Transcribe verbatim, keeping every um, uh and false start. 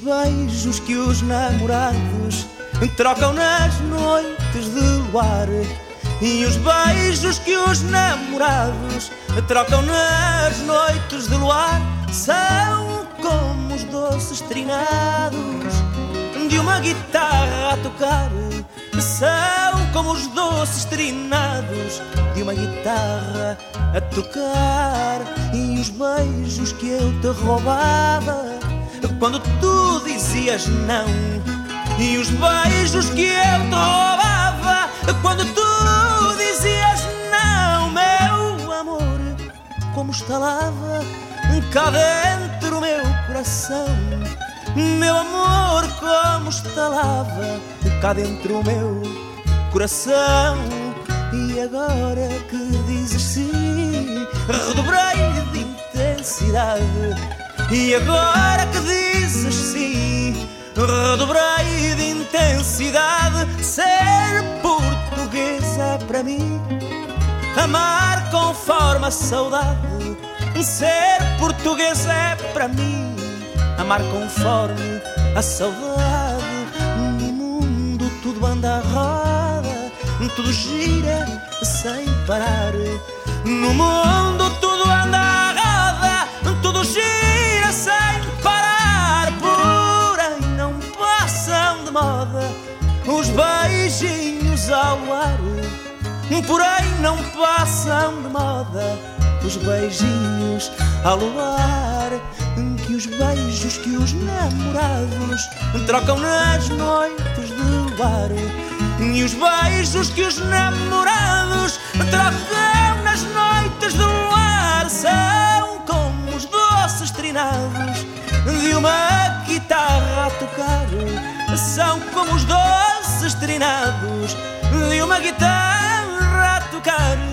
beijos que os namorados trocam nas noites de luar. E os beijos que os namorados trocam nas noites de luar são como os doces trinados de uma guitarra a tocar. São como os doces trinados de uma guitarra a tocar. E os beijos que eu te roubava quando tu dizias não. E os beijos que eu te roubava quando tu dizias não. Meu amor, como estalava cá dentro o meu coração. Meu amor, como estalava cá dentro o meu coração. E agora que dizes sim, redobrei de intensidade. E agora que dizes sim, redobrei de intensidade. Ser português é para mim amar conforme a saudade. Ser português é para mim amar conforme a saudade. No mundo tudo anda à roda, tudo gira sem parar. No mundo tudo anda à roda, tudo gira sem parar. Porém não passam de moda os beijinhos ao ar. Porém não passam de moda os beijinhos ao luar. Que os beijos que os namorados trocam nas noites de luar. E os beijos que os namorados trocam nas noites de luar são como os doces trinados de uma guitarra a tocar. São como os doces trinados de uma guitarra a tocar.